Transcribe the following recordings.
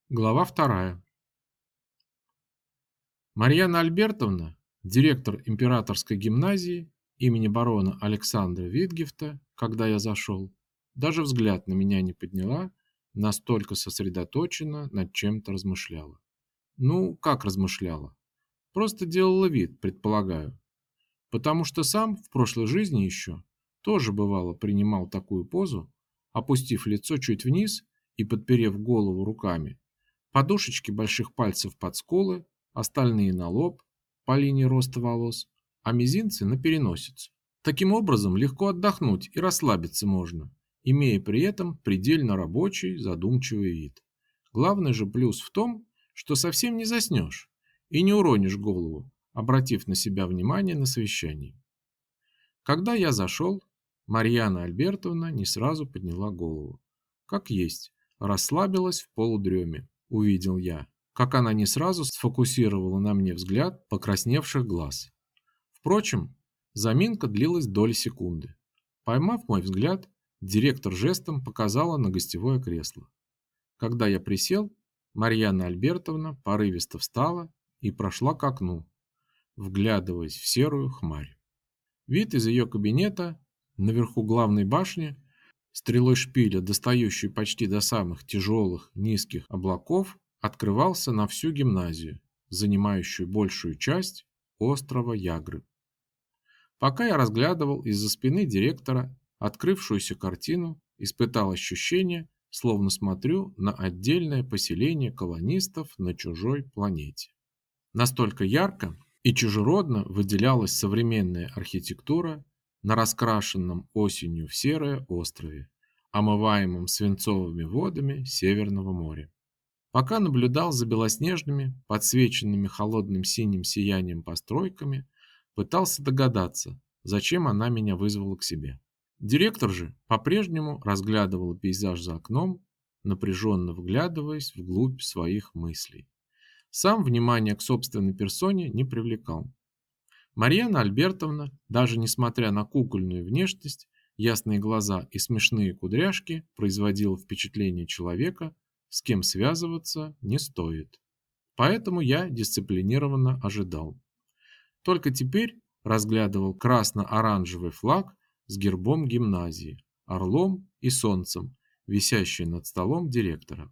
Глава 2. Марьяна Альбертовна, директор императорской гимназии имени барона Александра Витгефта, когда я зашел, даже взгляд на меня не подняла, настолько сосредоточенно над чем-то размышляла. Ну, как размышляла? Просто делала вид, предполагаю. Потому что сам в прошлой жизни еще тоже бывало принимал такую позу, опустив лицо чуть вниз и подперев голову руками. Подушечки больших пальцев под скулы, остальные на лоб по линии роста волос, а мизинцы на переносицу. Таким образом, легко отдохнуть и расслабиться можно, имея при этом предельно рабочий, задумчивый вид. Главный же плюс в том, что совсем не заснешь и не уронишь голову, обратив на себя внимание на совещании. Когда я зашел, Марьяна Альбертовна не сразу подняла голову. Как есть, расслабилась в полудреме, увидел я, как она не сразу сфокусировала на мне взгляд покрасневших глаз. Впрочем, заминка длилась доли секунды. Поймав мой взгляд, директор жестом показала на гостевое кресло. Когда я присел, Марьяна Альбертовна порывисто встала и прошла к окну, вглядываясь в серую хмарь. Вид из ее кабинета, наверху главной башни, стрелой шпиля, достающей почти до самых тяжелых низких облаков, открывался на всю гимназию, занимающую большую часть острова Ягры. Пока я разглядывал из-за спины директора открывшуюся картину, испытал ощущение, словно смотрю на отдельное поселение колонистов на чужой планете. Настолько ярко и чужеродно выделялась современная архитектура на раскрашенном осенью в серое острове, омываемом свинцовыми водами Северного моря. Пока наблюдал за белоснежными, подсвеченными холодным синим сиянием постройками, пытался догадаться, зачем она меня вызвала к себе. Директор же по-прежнему разглядывал пейзаж за окном, напряженно вглядываясь вглубь своих мыслей. Сам внимание к собственной персоне не привлекал. Марьяна Альбертовна, даже несмотря на кукольную внешность, ясные глаза и смешные кудряшки, производила впечатление человека, с кем связываться не стоит. Поэтому я дисциплинированно ожидал. Только теперь разглядывал красно-оранжевый флаг с гербом гимназии, орлом и солнцем, висящий над столом директора.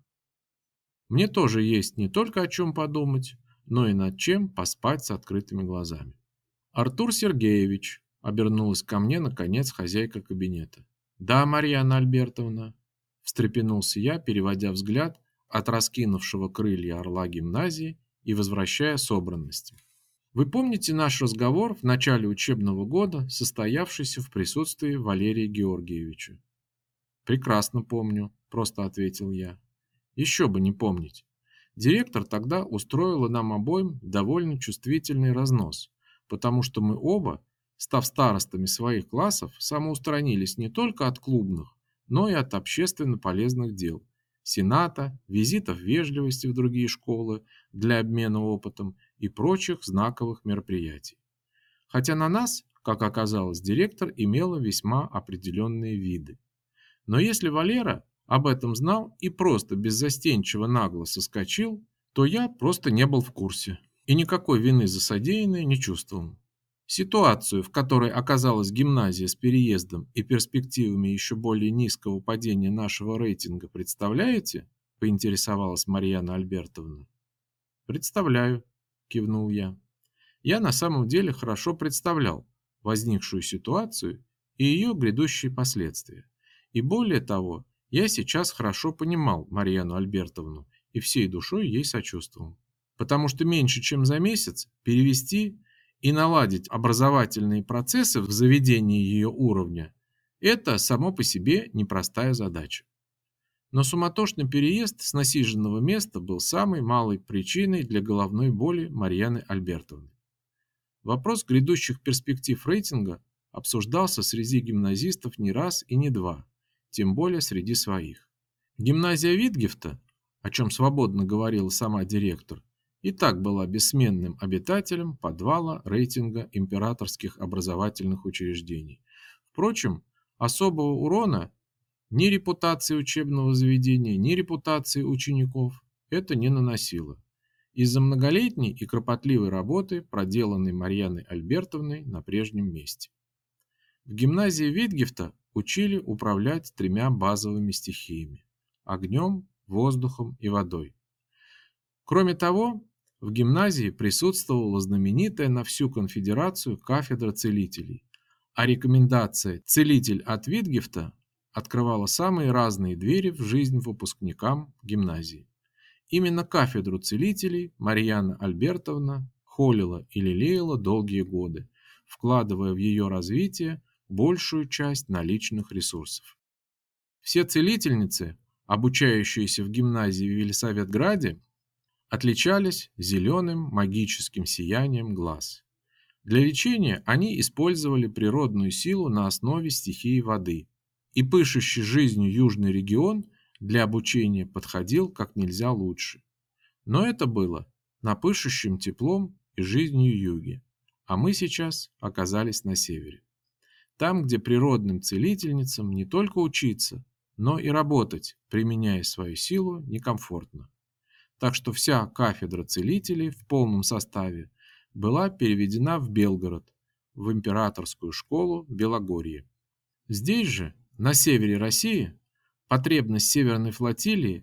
Мне тоже есть не только о чем подумать, но и над чем поспать с открытыми глазами. Артур Сергеевич, обернулась ко мне наконец хозяйка кабинета. Да, Марьяна Альбертовна, встрепенулся я, переводя взгляд от раскинувшего крылья орла гимназии и возвращая собранность. Вы помните наш разговор в начале учебного года, состоявшийся в присутствии Валерия Георгиевича? Прекрасно помню, просто ответил я. Еще бы не помнить. Директор тогда устроила нам обоим довольно чувствительный разнос, потому что мы оба, став старостами своих классов, самоустранились не только от клубных, но и от общественно полезных дел, сената, визитов вежливости в другие школы для обмена опытом и прочих знаковых мероприятий. Хотя на нас, как оказалось, директор имела весьма определенные виды. Но если Валера об этом знал и просто беззастенчиво нагло соскочил, то я просто не был в курсе и никакой вины за содеянное не чувствовал. Ситуацию, в которой оказалась гимназия с переездом и перспективами еще более низкого падения нашего рейтинга, представляете? Поинтересовалась Марьяна Альбертовна. Представляю, кивнул я. Я на самом деле хорошо представлял возникшую ситуацию и ее грядущие последствия. И более того, я сейчас хорошо понимал Марьяну Альбертовну и всей душой ей сочувствовал. Потому что меньше чем за месяц перевести и наладить образовательные процессы в заведении ее уровня – это само по себе непростая задача. Но суматошный переезд с насиженного места был самой малой причиной для головной боли Марьяны Альбертовны. Вопрос грядущих перспектив рейтинга обсуждался среди гимназистов не раз и не два, тем более среди своих. Гимназия Витгефта, о чем свободно говорила сама директор, и так была бессменным обитателем подвала рейтинга императорских образовательных учреждений. Впрочем, особого урона ни репутации учебного заведения, ни репутации учеников это не наносило. Из-за многолетней и кропотливой работы, проделанной Марьяной Альбертовной на прежнем месте. В гимназии Витгефта учили управлять тремя базовыми стихиями – огнем, воздухом и водой. Кроме того, в гимназии присутствовала знаменитая на всю конфедерацию кафедра целителей, а рекомендация «Целитель от Витгефта» открывала самые разные двери в жизнь выпускникам гимназии. Именно кафедру целителей Марьяна Альбертовна холила и лелеяла долгие годы, вкладывая в ее развитие большую часть наличных ресурсов. Все целительницы, обучающиеся в гимназии в Елисаветграде, отличались зеленым магическим сиянием глаз. Для лечения они использовали природную силу на основе стихии воды, и пышущий жизнью южный регион для обучения подходил как нельзя лучше. Но это было на пышущем теплом и жизнью юге, а мы сейчас оказались на севере. Там, где природным целительницам не только учиться, но и работать, применяя свою силу, некомфортно. Так что вся кафедра целителей в полном составе была переведена в Белгород, в императорскую школу Белогорье. Здесь же, на севере России, потребность Северной флотилии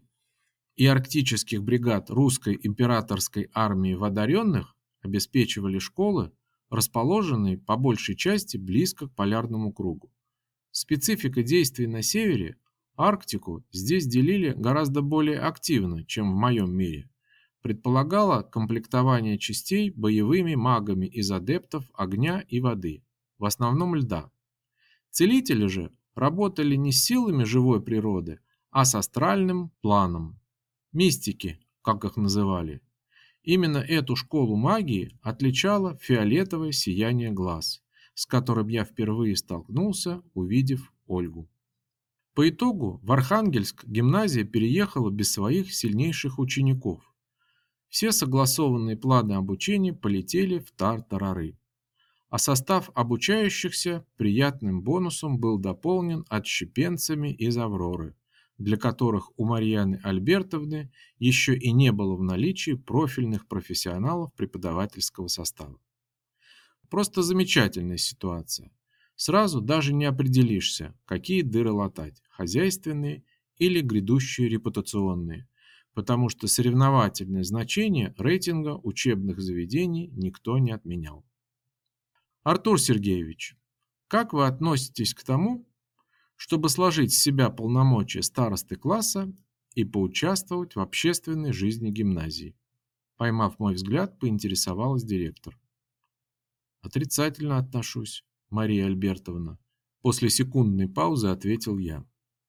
и арктических бригад русской императорской армии в одаренных обеспечивали школы, расположенные по большей части близко к полярному кругу. Специфика действий на севере Арктику здесь делили гораздо более активно, чем в моем мире. Предполагало комплектование частей боевыми магами из адептов огня и воды, в основном льда. Целители же работали не с силами живой природы, а с астральным планом. Мистики, как их называли. Именно эту школу магии отличало фиолетовое сияние глаз, с которым я впервые столкнулся, увидев Ольгу. По итогу в Архангельск гимназия переехала без своих сильнейших учеников. Все согласованные планы обучения полетели в тартарары. А состав обучающихся приятным бонусом был дополнен отщепенцами из Авроры, для которых у Марьяны Альбертовны еще и не было в наличии профильных профессионалов преподавательского состава. Просто замечательная ситуация. Сразу даже не определишься, какие дыры латать – хозяйственные или грядущие репутационные, потому что соревновательное значение рейтинга учебных заведений никто не отменял. Артур Сергеевич, как вы относитесь к тому, чтобы сложить с себя полномочия старосты класса и поучаствовать в общественной жизни гимназии? Поймав мой взгляд, поинтересовалась директор. Отрицательно отношусь, Мария Альбертовна. После секундной паузы ответил я.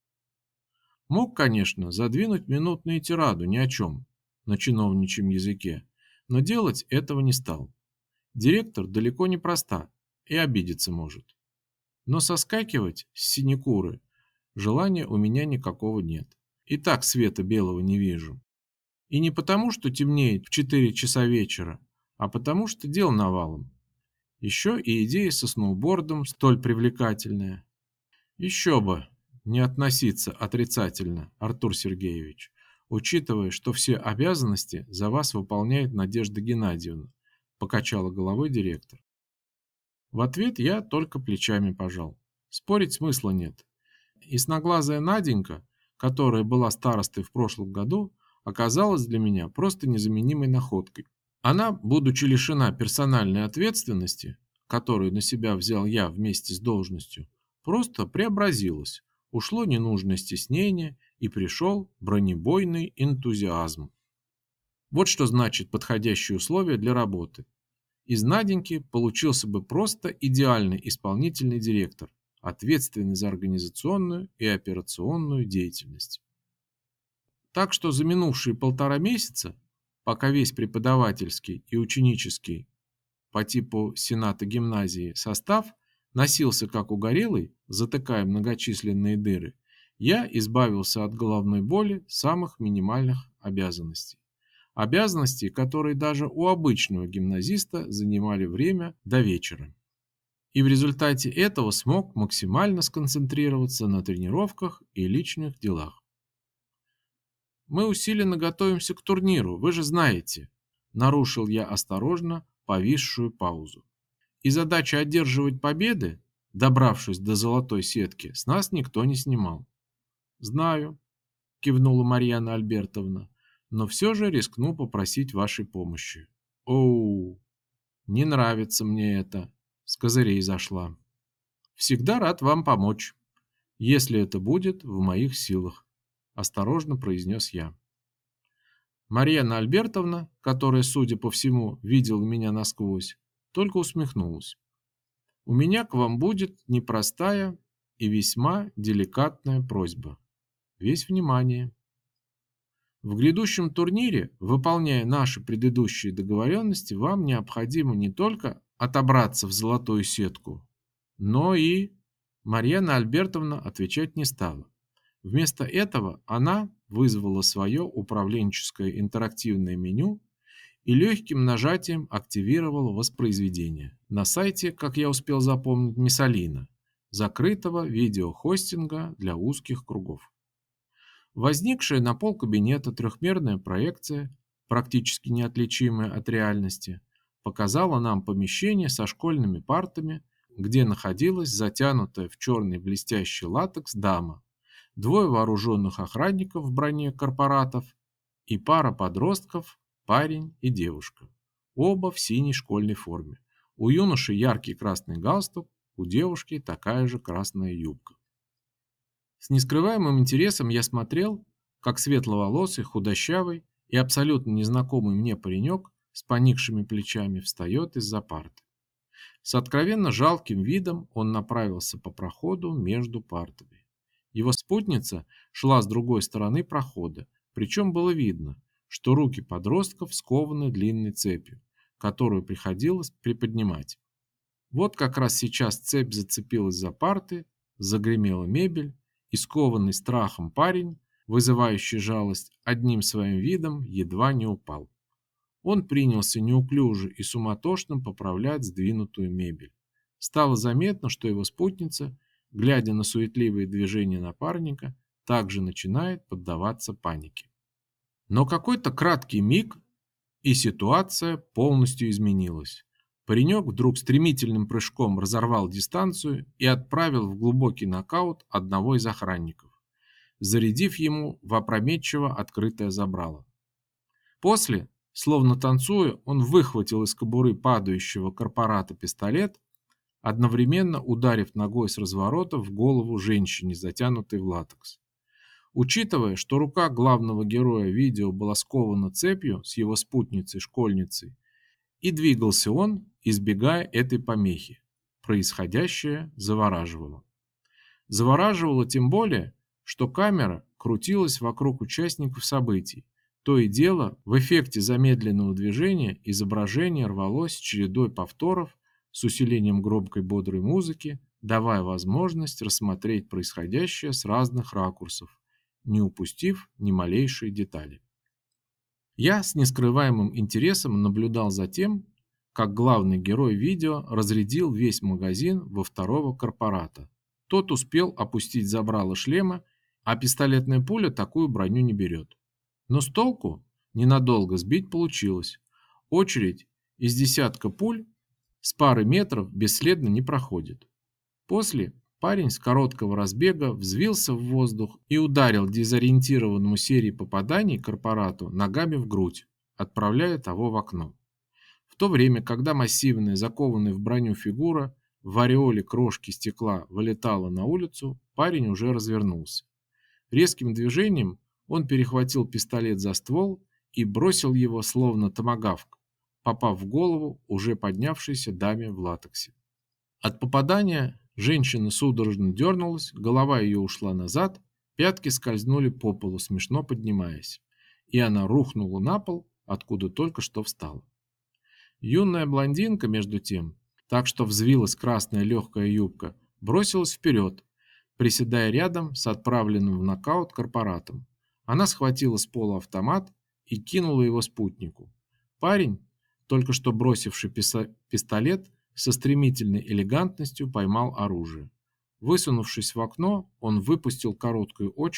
Мог, конечно, задвинуть минутную тираду ни о чем на чиновничьем языке, но делать этого не стал. Директор далеко не проста и обидеться может. Но соскакивать с синекуры желания у меня никакого нет. И так света белого не вижу. И не потому, что темнеет в 4 часа вечера, а потому, что дел навалом. Еще и идея со сноубордом столь привлекательная. Еще бы не относиться отрицательно, Артур Сергеевич, учитывая, что все обязанности за вас выполняет Надежда Геннадьевна, покачала головой директор. В ответ я только плечами пожал. Спорить смысла нет. Ясноглазая Наденька, которая была старостой в прошлом году, оказалась для меня просто незаменимой находкой. Она, будучи лишена персональной ответственности, которую на себя взял я вместе с должностью, просто преобразилась, ушло ненужное стеснение и пришел бронебойный энтузиазм. Вот что значит подходящие условия для работы. Из Наденьки получился бы просто идеальный исполнительный директор, ответственный за организационную и операционную деятельность. Так что за минувшие 1,5 месяца, пока весь преподавательский и ученический по типу сената гимназии состав носился как угорелый, затыкая многочисленные дыры, я избавился от головной боли самых минимальных обязанностей. Обязанностей, которые даже у обычного гимназиста занимали время до вечера. И в результате этого смог максимально сконцентрироваться на тренировках и личных делах. Мы усиленно готовимся к турниру, вы же знаете. Нарушил я осторожно повисшую паузу. И задача одерживать победы, добравшись до золотой сетки, с нас никто не снимал. Знаю, кивнула Марьяна Альбертовна, но все же рискну попросить вашей помощи. Оу, не нравится мне это, с козырей зашла. Всегда рад вам помочь, если это будет в моих силах, осторожно произнес я. Марьяна Альбертовна, которая, судя по всему, видела меня насквозь, только усмехнулась. У меня к вам будет непростая и весьма деликатная просьба. Весь внимание. В грядущем турнире, выполняя наши предыдущие договоренности, вам необходимо не только отобраться в золотую сетку, но и... Марьяна Альбертовна отвечать не стала. Вместо этого она вызвала свое управленческое интерактивное меню и легким нажатием активировала воспроизведение на сайте, как я успел запомнить, Миссалина, закрытого видеохостинга для узких кругов. Возникшая на полкабинета трехмерная проекция, практически неотличимая от реальности, показала нам помещение со школьными партами, где находилась затянутая в черный блестящий латекс дама, двое вооруженных охранников в броне корпоратов и пара подростков, парень и девушка, оба в синей школьной форме. У юноши яркий красный галстук, у девушки такая же красная юбка. С нескрываемым интересом я смотрел, как светловолосый, худощавый и абсолютно незнакомый мне паренек с поникшими плечами встает из-за парты. С откровенно жалким видом он направился по проходу между партами. Его спутница шла с другой стороны прохода, причем было видно, что руки подростков скованы длинной цепью, которую приходилось приподнимать. Вот как раз сейчас цепь зацепилась за парты, загремела мебель, и скованный страхом парень, вызывающий жалость, одним своим видом едва не упал. Он принялся неуклюже и суматошно поправлять сдвинутую мебель. Стало заметно, что его спутница, глядя на суетливые движения напарника, также начинает поддаваться панике. Но какой-то краткий миг, и ситуация полностью изменилась. Паренек вдруг стремительным прыжком разорвал дистанцию и отправил в глубокий нокаут одного из охранников, зарядив ему в опрометчиво открытое забрало. После, словно танцуя, он выхватил из кобуры падающего корпората пистолет, одновременно ударив ногой с разворота в голову женщине, затянутой в латекс. Учитывая, что рука главного героя видео была скована цепью с его спутницей-школьницей, и двигался он, избегая этой помехи, происходящее завораживало. Завораживало тем более, что камера крутилась вокруг участников событий. То и дело, в эффекте замедленного движения изображение рвалось чередой повторов с усилением громкой бодрой музыки, давая возможность рассмотреть происходящее с разных ракурсов, не упустив ни малейшей детали. Я с нескрываемым интересом наблюдал за тем, как главный герой видео разрядил весь магазин во второго корпората. Тот успел опустить забрало шлема, а пистолетная пуля такую броню не берет. Но с толку ненадолго сбить получилось. Очередь из десятка пуль с пары метров бесследно не проходит. После парень с короткого разбега взвился в воздух и ударил дезориентированному серией попаданий корпорату ногами в грудь, отправляя того в окно. В то время, когда массивная, закованная в броню фигура в ореоле крошки стекла вылетала на улицу, парень уже развернулся. Резким движением он перехватил пистолет за ствол и бросил его, словно томагавк, попав в голову уже поднявшейся даме в латексе. От попадания женщина судорожно дернулась, голова ее ушла назад, пятки скользнули по полу, смешно поднимаясь, и она рухнула на пол, откуда только что встала. Юная блондинка, между тем, так что взвилась красная легкая юбка, бросилась вперед, приседая рядом с отправленным в нокаут корпоратом. Она схватила с пола автомат и кинула его спутнику. Парень, только что бросивший пистолет, со стремительной элегантностью поймал оружие. Высунувшись в окно, он выпустил короткую очередь,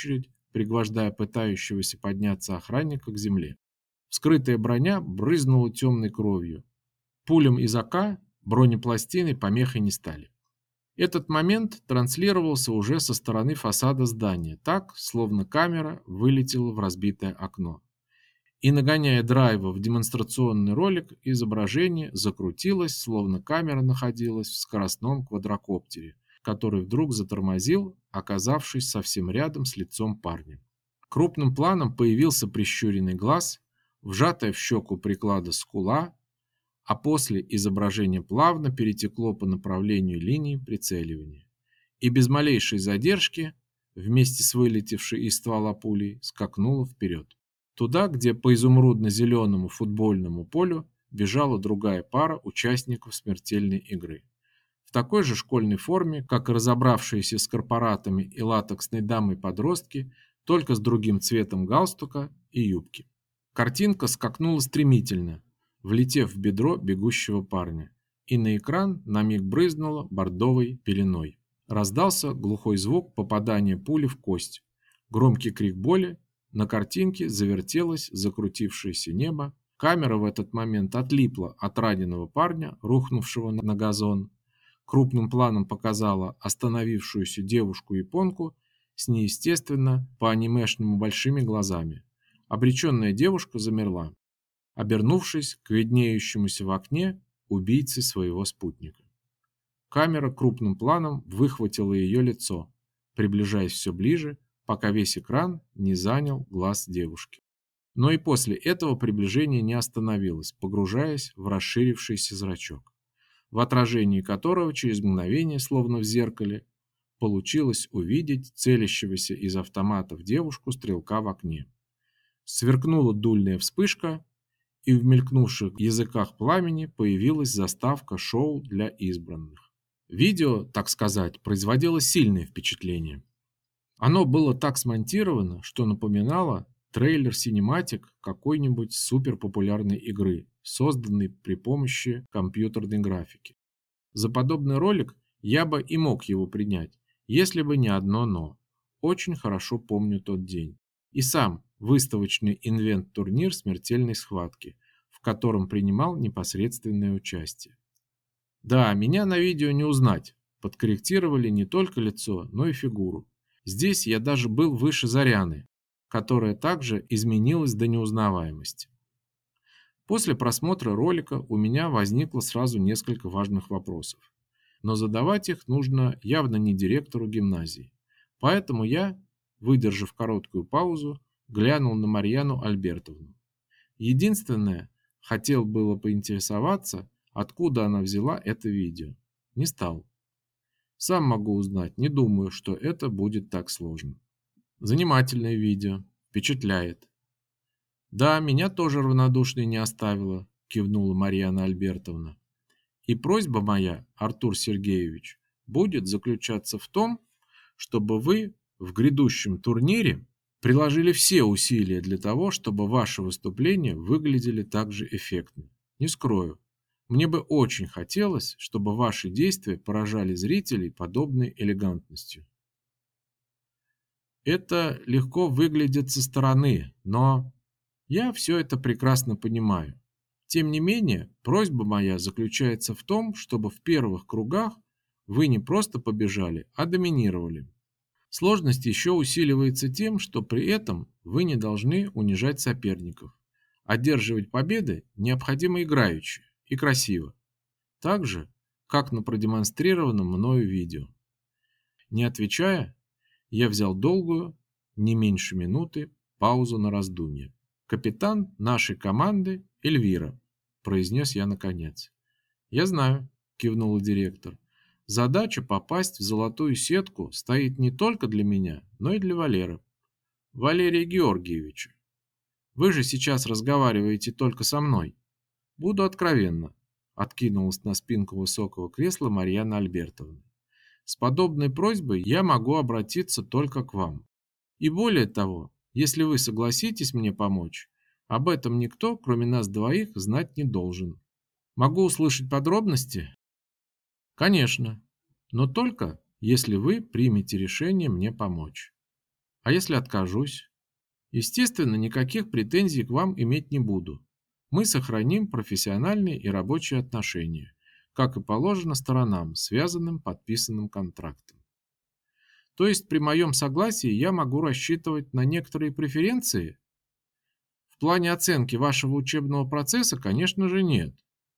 пригвождая пытающегося подняться охранника к земле. Вскрытая броня брызнула темной кровью. Пулям из АК бронепластины помехой не стали. Этот момент транслировался уже со стороны фасада здания, так, словно камера вылетела в разбитое окно. И, нагоняя драйва в демонстрационный ролик, изображение закрутилось, словно камера находилась в скоростном квадрокоптере, который вдруг затормозил, оказавшись совсем рядом с лицом парня. Крупным планом появился прищуренный глаз, вжатая в щеку приклада скула, а после изображение плавно перетекло по направлению линии прицеливания. И без малейшей задержки, вместе с вылетевшей из ствола пулей, скакнуло вперед. Туда, где по изумрудно-зеленому футбольному полю бежала другая пара участников смертельной игры. В такой же школьной форме, как и разобравшиеся с корпоратами и латексной дамой подростки, только с другим цветом галстука и юбки. Картинка скакнула стремительно, влетев в бедро бегущего парня, и на экран на миг брызнула бордовой пеленой. Раздался глухой звук попадания пули в кость, громкий крик боли, на картинке завертелось закрутившееся небо, камера в этот момент отлипла от раненого парня, рухнувшего на газон, крупным планом показала остановившуюся девушку-японку с неестественно по-анимешному большими глазами. Обреченная девушка замерла, обернувшись к виднеющемуся в окне убийце своего спутника. Камера крупным планом выхватила ее лицо, приближаясь все ближе, пока весь экран не занял глаз девушки. Но и после этого приближение не остановилось, погружаясь в расширившийся зрачок, в отражении которого через мгновение, словно в зеркале, получилось увидеть целящегося из автомата в девушку-стрелка в окне. Сверкнула дульная вспышка, и в мелькнувших языках пламени появилась заставка шоу для избранных. Видео, так сказать, производило сильное впечатление. Оно было так смонтировано, что напоминало трейлер-синематик какой-нибудь суперпопулярной игры, созданной при помощи компьютерной графики. За подобный ролик я бы и мог его принять, если бы не одно «но». Очень хорошо помню тот день. И сам выставочный инвент-турнир смертельной схватки, в котором принимал непосредственное участие. Да, меня на видео не узнать. Подкорректировали не только лицо, но и фигуру. Здесь я даже был выше Заряны, которая также изменилась до неузнаваемости. После просмотра ролика у меня возникло сразу несколько важных вопросов, но задавать их нужно явно не директору гимназии. Поэтому я, выдержав короткую паузу, глянул на Марьяну Альбертовну. Единственное, хотел было поинтересоваться, откуда она взяла это видео. Не стал. Сам могу узнать, не думаю, что это будет так сложно. Занимательное видео, впечатляет. Да, меня тоже равнодушной не оставила, кивнула Марьяна Альбертовна. И просьба моя, Артур Сергеевич, будет заключаться в том, чтобы вы в грядущем турнире приложили все усилия для того, чтобы ваши выступления выглядели так же эффектно. Не скрою. Мне бы очень хотелось, чтобы ваши действия поражали зрителей подобной элегантностью. Это легко выглядит со стороны, но я все это прекрасно понимаю. Тем не менее, просьба моя заключается в том, чтобы в первых кругах вы не просто побежали, а доминировали. Сложность еще усиливается тем, что при этом вы не должны унижать соперников. Одерживать победы необходимо играючи и красиво. Так же, как на продемонстрированном мною видео. Не отвечая, я взял долгую, не меньше минуты, паузу на раздумье. «Капитан нашей команды Эльвира», – произнес я наконец. «Я знаю», – кивнул директор. «Задача попасть в золотую сетку стоит не только для меня, но и для Валеры. Валерия Георгиевича. Вы же сейчас разговариваете только со мной. Буду откровенна», – откинулась на спинку высокого кресла Марьяна Альбертовна. «С подобной просьбой я могу обратиться только к вам. И более того, если вы согласитесь мне помочь, об этом никто, кроме нас двоих, знать не должен. Могу услышать подробности?» «Конечно, но только если вы примете решение мне помочь». А если откажусь? Естественно, никаких претензий к вам иметь не буду. Мы сохраним профессиональные и рабочие отношения, как и положено сторонам, связанным подписанным контрактом. То есть при моем согласии я могу рассчитывать на некоторые преференции? В плане оценки вашего учебного процесса, конечно же, нет.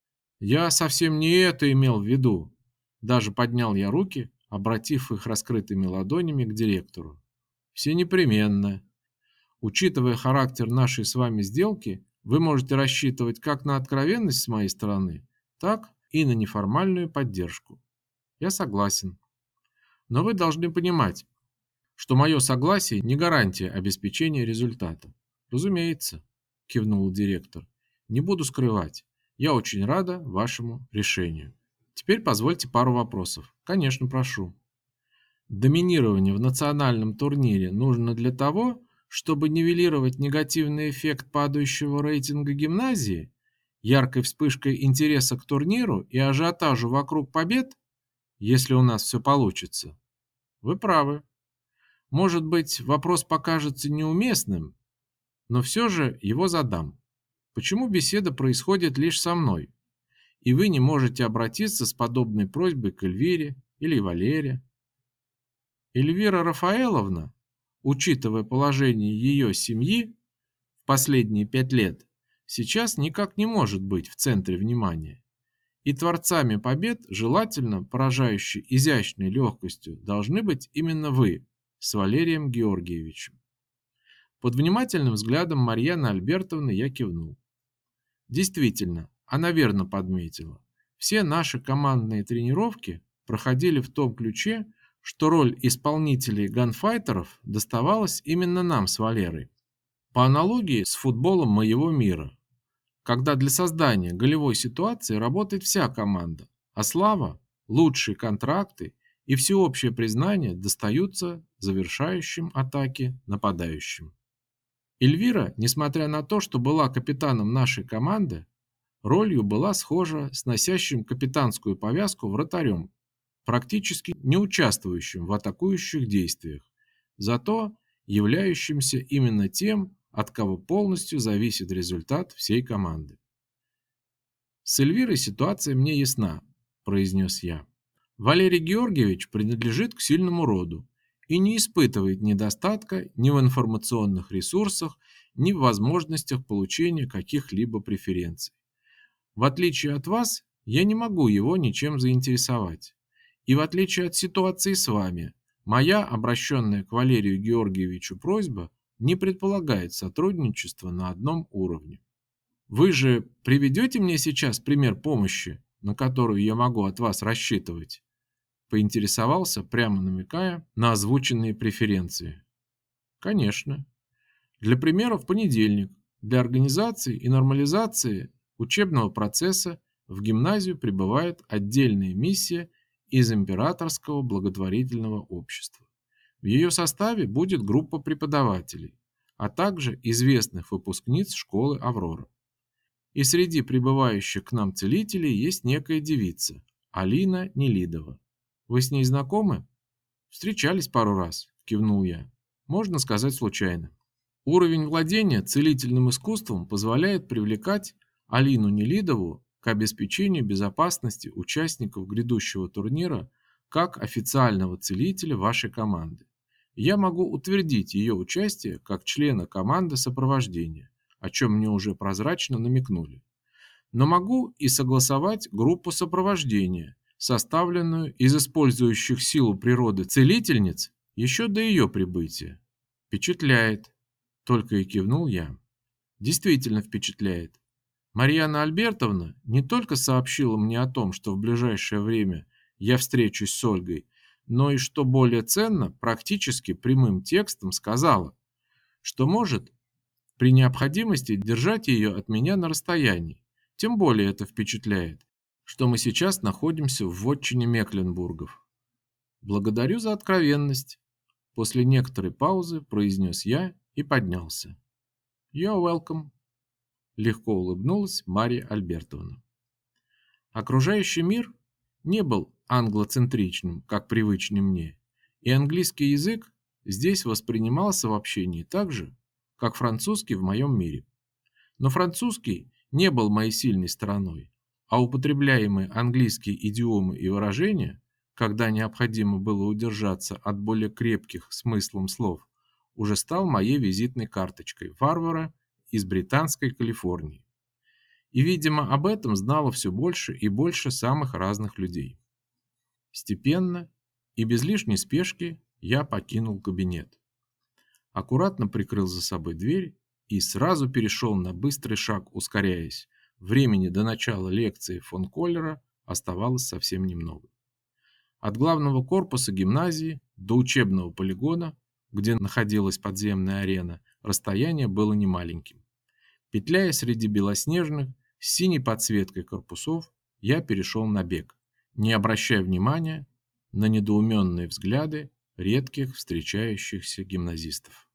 Я совсем не это имел в виду. Даже поднял я руки, обратив их раскрытыми ладонями к директору. Все непременно. Учитывая характер нашей с вами сделки, вы можете рассчитывать как на откровенность с моей стороны, так и на неформальную поддержку. Я согласен. Но вы должны понимать, что мое согласие не гарантия обеспечения результата. Разумеется, кивнул директор. Не буду скрывать. Я очень рада вашему решению. Теперь позвольте пару вопросов. Конечно, прошу. Доминирование в национальном турнире нужно для того, чтобы нивелировать негативный эффект падающего рейтинга гимназии, яркой вспышкой интереса к турниру и ажиотажу вокруг побед, если у нас все получится. Вы правы. Может быть, вопрос покажется неуместным, но все же его задам. Почему беседа происходит лишь со мной, и вы не можете обратиться с подобной просьбой к Эльвире или Валере? Эльвира Рафаэловна, учитывая положение ее семьи в последние 5 лет, сейчас никак не может быть в центре внимания. И творцами побед, желательно поражающей изящной легкостью, должны быть именно вы с Валерием Георгиевичем. Под внимательным взглядом Марьяны Альбертовны я кивнул. Действительно, она верно подметила. Все наши командные тренировки проходили в том ключе, что роль исполнителей ганфайтеров доставалась именно нам с Валерой. По аналогии с футболом моего мира, когда для создания голевой ситуации работает вся команда, а слава, лучшие контракты и всеобщее признание достаются завершающим атаки нападающим. Эльвира, несмотря на то, что была капитаном нашей команды, ролью была схожа с носящим капитанскую повязку вратарем, практически не участвующим в атакующих действиях, зато являющимся именно тем, от кого полностью зависит результат всей команды. «С Эльвирой ситуация мне ясна», – произнес я. «Валерий Георгиевич принадлежит к сильному роду и не испытывает недостатка ни в информационных ресурсах, ни в возможностях получения каких-либо преференций. В отличие от вас, я не могу его ничем заинтересовать. И в отличие от ситуации с вами, моя обращенная к Валерию Георгиевичу просьба не предполагает сотрудничества на одном уровне. Вы же приведете мне сейчас пример помощи, на которую я могу от вас рассчитывать?» Поинтересовался, прямо намекая на озвученные преференции. «Конечно. Для примера, в понедельник для организации и нормализации учебного процесса в гимназию прибывает отдельная миссия из Императорского благотворительного общества. В ее составе будет группа преподавателей, а также известных выпускниц школы «Аврора». И среди прибывающих к нам целителей есть некая девица, Алина Нелидова. Вы с ней знакомы? Встречались пару раз, кивнул я. Можно сказать, случайно. Уровень владения целительным искусством позволяет привлекать Алину Нелидову к обеспечению безопасности участников грядущего турнира как официального целителя вашей команды. Я могу утвердить ее участие как члена команды сопровождения, о чем мне уже прозрачно намекнули. Но могу и согласовать группу сопровождения, составленную из использующих силу природы целительниц еще до ее прибытия. Впечатляет, только и кивнул я. Действительно впечатляет. Марьяна Альбертовна не только сообщила мне о том, что в ближайшее время я встречусь с Ольгой, но и, что более ценно, практически прямым текстом сказала, что может при необходимости держать ее от меня на расстоянии. Тем более это впечатляет, что мы сейчас находимся в вотчине Мекленбургов. Благодарю за откровенность. После некоторой паузы произнес я и поднялся. You're welcome. Легко улыбнулась Марья Альбертовна. Окружающий мир не был англоцентричным, как привычный мне, и английский язык здесь воспринимался в общении так же, как французский в моем мире. Но французский не был моей сильной стороной, а употребляемые английские идиомы и выражения, когда необходимо было удержаться от более крепких смыслом слов, уже стал моей визитной карточкой варвара из британской Калифорнии. И, видимо, об этом знало все больше и больше самых разных людей. Степенно и без лишней спешки я покинул кабинет. Аккуратно прикрыл за собой дверь и сразу перешел на быстрый шаг, ускоряясь. Времени до начала лекции фон Коллера оставалось совсем немного. От главного корпуса гимназии до учебного полигона, где находилась подземная арена, расстояние было немаленьким. Петляя среди белоснежных, с синей подсветкой корпусов, я перешел на бег, не обращая внимания на недоуменные взгляды редких встречающихся гимназистов.